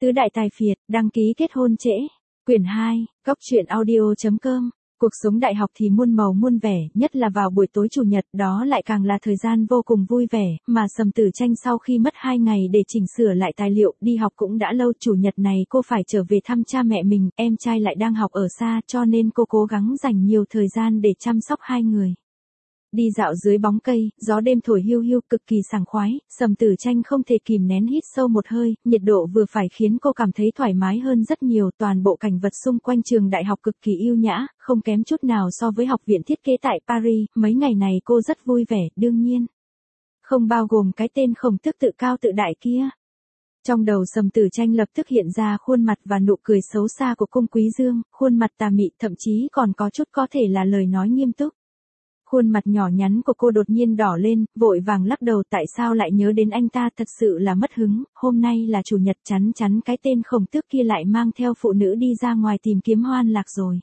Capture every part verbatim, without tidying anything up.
Tứ đại tài phiệt, đăng ký kết hôn trễ. Quyển hai, góc truyện audio chấm com. Cuộc sống đại học thì muôn màu muôn vẻ, nhất là vào buổi tối chủ nhật, đó lại càng là thời gian vô cùng vui vẻ, mà Sầm Tử Tranh sau khi mất hai ngày để chỉnh sửa lại tài liệu, đi học cũng đã lâu, chủ nhật này cô phải trở về thăm cha mẹ mình, em trai lại đang học ở xa, cho nên cô cố gắng dành nhiều thời gian để chăm sóc hai người. Đi dạo dưới bóng cây, gió đêm thổi hiu hiu cực kỳ sảng khoái, Sầm Tử Tranh không thể kìm nén hít sâu một hơi, nhiệt độ vừa phải khiến cô cảm thấy thoải mái hơn rất nhiều, toàn bộ cảnh vật xung quanh trường đại học cực kỳ yêu nhã, không kém chút nào so với học viện thiết kế tại Paris, mấy ngày này cô rất vui vẻ, đương nhiên. Không bao gồm cái tên khổng tước tự cao tự đại kia. Trong đầu Sầm Tử Tranh lập tức hiện ra khuôn mặt và nụ cười xấu xa của Cung Quý Dương, khuôn mặt tà mị thậm chí còn có chút có thể là lời nói nghiêm túc. Khuôn mặt nhỏ nhắn của cô đột nhiên đỏ lên, vội vàng lắc đầu, tại sao lại nhớ đến anh ta, thật sự là mất hứng, hôm nay là chủ nhật, chắn chắn cái tên khổng tước kia lại mang theo phụ nữ đi ra ngoài tìm kiếm hoan lạc rồi.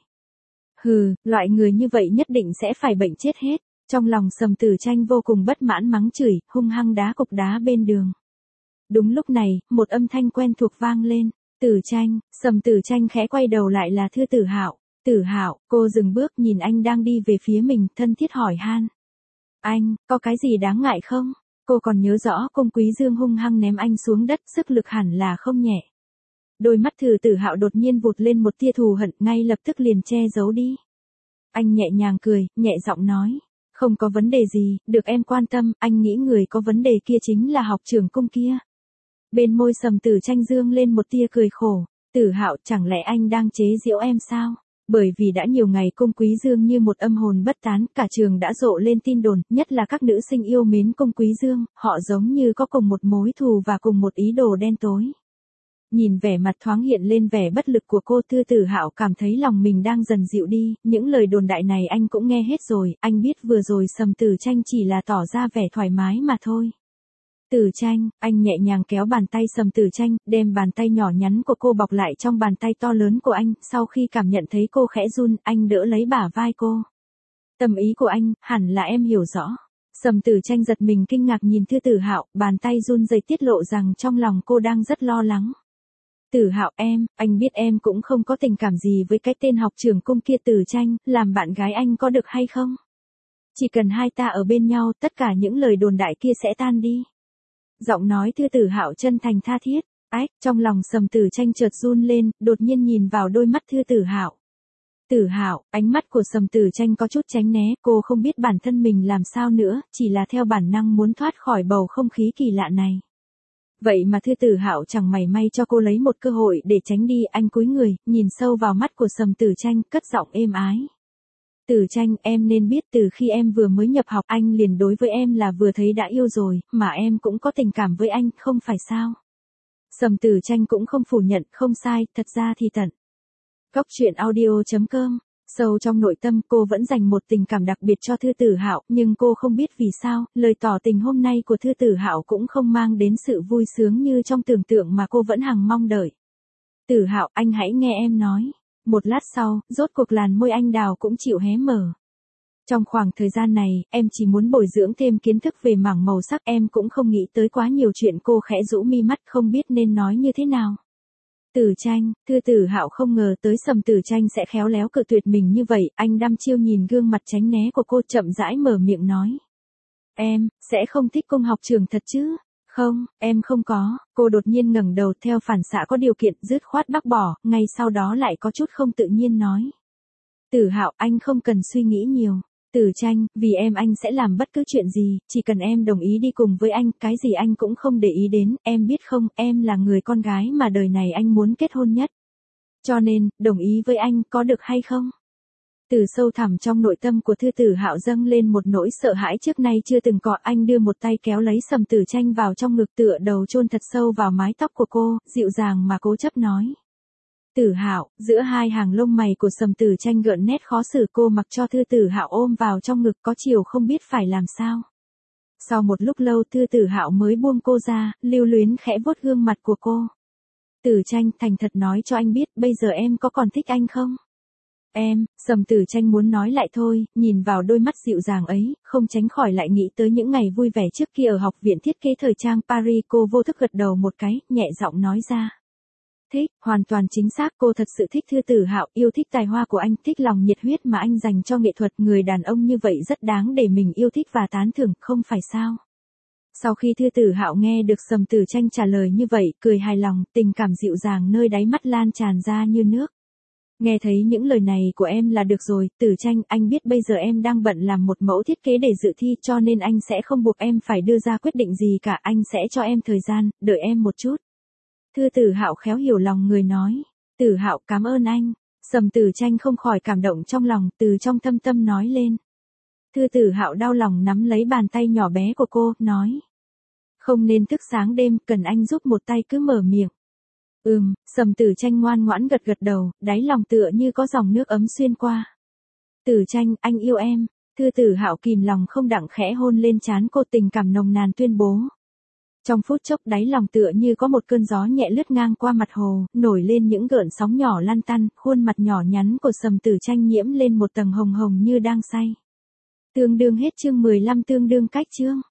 Hừ, loại người như vậy nhất định sẽ phải bệnh chết hết. Trong lòng Sầm Tử Tranh vô cùng bất mãn mắng chửi, hung hăng đá cục đá bên đường. Đúng lúc này, một âm thanh quen thuộc vang lên. Tử Tranh. Sầm Tử Tranh khẽ quay đầu lại là Thư Tử Hạo. Tử Hạo, cô dừng bước nhìn anh đang đi về phía mình, thân thiết hỏi han. Anh, có cái gì đáng ngại không? Cô còn nhớ rõ Cung Quý Dương hung hăng ném anh xuống đất, sức lực hẳn là không nhẹ. Đôi mắt Thư Tử Hạo đột nhiên vụt lên một tia thù hận, ngay lập tức liền che giấu đi. Anh nhẹ nhàng cười, nhẹ giọng nói. Không có vấn đề gì, được em quan tâm, anh nghĩ người có vấn đề kia chính là học trưởng Cung kia. Bên môi Sầm Tử Tranh dương lên một tia cười khổ. Tử Hạo, chẳng lẽ anh đang chế giễu em sao? Bởi vì đã nhiều ngày Cung Quý Dương như một âm hồn bất tán, cả trường đã rộ lên tin đồn, nhất là các nữ sinh yêu mến Cung Quý Dương, họ giống như có cùng một mối thù và cùng một ý đồ đen tối. Nhìn vẻ mặt thoáng hiện lên vẻ bất lực của cô, Thư Tử Hạo cảm thấy lòng mình đang dần dịu đi, những lời đồn đại này anh cũng nghe hết rồi, anh biết vừa rồi Sầm Tử Tranh chỉ là tỏ ra vẻ thoải mái mà thôi. Tử Tranh, anh nhẹ nhàng kéo bàn tay Sầm Tử Tranh, đem bàn tay nhỏ nhắn của cô bọc lại trong bàn tay to lớn của anh, sau khi cảm nhận thấy cô khẽ run, anh đỡ lấy bả vai cô. Tâm ý của anh, hẳn là em hiểu rõ. Sầm Tử Tranh giật mình kinh ngạc nhìn Thư Tử Hạo, bàn tay run rẩy tiết lộ rằng trong lòng cô đang rất lo lắng. Tử Hạo em, anh biết em cũng không có tình cảm gì với cái tên học trưởng Cung kia. Tử Tranh, làm bạn gái anh có được hay không? Chỉ cần hai ta ở bên nhau, tất cả những lời đồn đại kia sẽ tan đi. Giọng nói Thư Tử Hạo chân thành tha thiết. Ách, trong lòng Sầm Tử Tranh chợt run lên, đột nhiên nhìn vào đôi mắt Thư Tử Hạo. Tử Hạo, ánh mắt của Sầm Tử Tranh có chút tránh né, cô không biết bản thân mình làm sao nữa, chỉ là theo bản năng muốn thoát khỏi bầu không khí kỳ lạ này. Vậy mà Thư Tử Hạo chẳng mảy may cho cô lấy một cơ hội để tránh đi, anh cúi người, nhìn sâu vào mắt của Sầm Tử Tranh, cất giọng êm ái. Tử Tranh, em nên biết từ khi em vừa mới nhập học anh liền đối với em là vừa thấy đã yêu rồi, mà em cũng có tình cảm với anh, không phải sao? Sầm Tử Tranh cũng không phủ nhận, không sai, thật ra thì tận. Góc truyện audio chấm com. Sâu trong nội tâm cô vẫn dành một tình cảm đặc biệt cho Thư Tử Hạo, nhưng cô không biết vì sao, lời tỏ tình hôm nay của Thư Tử Hạo cũng không mang đến sự vui sướng như trong tưởng tượng mà cô vẫn hằng mong đợi. Tử Hạo, anh hãy nghe em nói. Một lát sau, rốt cuộc làn môi anh đào cũng chịu hé mở. Trong khoảng thời gian này, em chỉ muốn bồi dưỡng thêm kiến thức về mảng màu sắc, em cũng không nghĩ tới quá nhiều chuyện. Cô khẽ rũ mi mắt không biết nên nói như thế nào. Tử Tranh, Thư Tử Hạo không ngờ tới Sầm Tử Tranh sẽ khéo léo cự tuyệt mình như vậy, anh đăm chiêu nhìn gương mặt tránh né của cô, chậm rãi mở miệng nói. Em, sẽ không thích Cung học trưởng thật chứ? Không, em không có. Cô đột nhiên ngẩng đầu, theo phản xạ có điều kiện, dứt khoát bác bỏ, ngay sau đó lại có chút không tự nhiên nói. Tử Hạo, anh không cần suy nghĩ nhiều. Tử Tranh, vì em anh sẽ làm bất cứ chuyện gì, chỉ cần em đồng ý đi cùng với anh, cái gì anh cũng không để ý đến, em biết không, em là người con gái mà đời này anh muốn kết hôn nhất. Cho nên, đồng ý với anh, có được hay không? Từ sâu thẳm trong nội tâm của Thư Tử Hạo dâng lên một nỗi sợ hãi trước nay chưa từng có, anh đưa một tay kéo lấy Sầm Tử Tranh vào trong ngực, tựa đầu chôn thật sâu vào mái tóc của cô, dịu dàng mà cố chấp nói. Tử Hạo, giữa hai hàng lông mày của Sầm Tử Tranh gợn nét khó xử, cô mặc cho Thư Tử Hạo ôm vào trong ngực, có chiều không biết phải làm sao. Sau một lúc lâu Thư Tử Hạo mới buông cô ra, lưu luyến khẽ vuốt gương mặt của cô. Tử Tranh, thành thật nói cho anh biết, bây giờ em có còn thích anh không? Em, Sầm Tử Tranh muốn nói lại thôi, nhìn vào đôi mắt dịu dàng ấy, không tránh khỏi lại nghĩ tới những ngày vui vẻ trước kia ở học viện thiết kế thời trang Paris, cô vô thức gật đầu một cái, nhẹ giọng nói ra. Thích, hoàn toàn chính xác, cô thật sự thích Thư Tử Hạo, yêu thích tài hoa của anh, thích lòng nhiệt huyết mà anh dành cho nghệ thuật, người đàn ông như vậy rất đáng để mình yêu thích và tán thưởng, không phải sao? Sau khi Thư Tử Hạo nghe được Sầm Tử Tranh trả lời như vậy, cười hài lòng, tình cảm dịu dàng nơi đáy mắt lan tràn ra như nước. Nghe thấy những lời này của em là được rồi, Tử Tranh, anh biết bây giờ em đang bận làm một mẫu thiết kế để dự thi, cho nên anh sẽ không buộc em phải đưa ra quyết định gì cả, anh sẽ cho em thời gian, đợi em một chút. Thư Tử Hạo khéo hiểu lòng người nói. Tử Hạo, cảm ơn anh. Sầm Tử Tranh không khỏi cảm động trong lòng, từ trong thâm tâm nói lên. Thư Tử Hạo đau lòng nắm lấy bàn tay nhỏ bé của cô, nói. Không nên thức sáng đêm, cần anh giúp một tay, cứ mở miệng. Ừm, Sầm Tử Tranh ngoan ngoãn gật gật đầu, đáy lòng tựa như có dòng nước ấm xuyên qua. Tử Tranh, anh yêu em. Thư Tử Hạo kìm lòng không đặng khẽ hôn lên trán cô, tình cảm nồng nàn tuyên bố. Trong phút chốc đáy lòng tựa như có một cơn gió nhẹ lướt ngang qua mặt hồ, nổi lên những gợn sóng nhỏ lan tăn, khuôn mặt nhỏ nhắn của Sầm Tử Tranh nhiễm lên một tầng hồng hồng như đang say. Tương đương hết chương mười lăm, tương đương cách chương.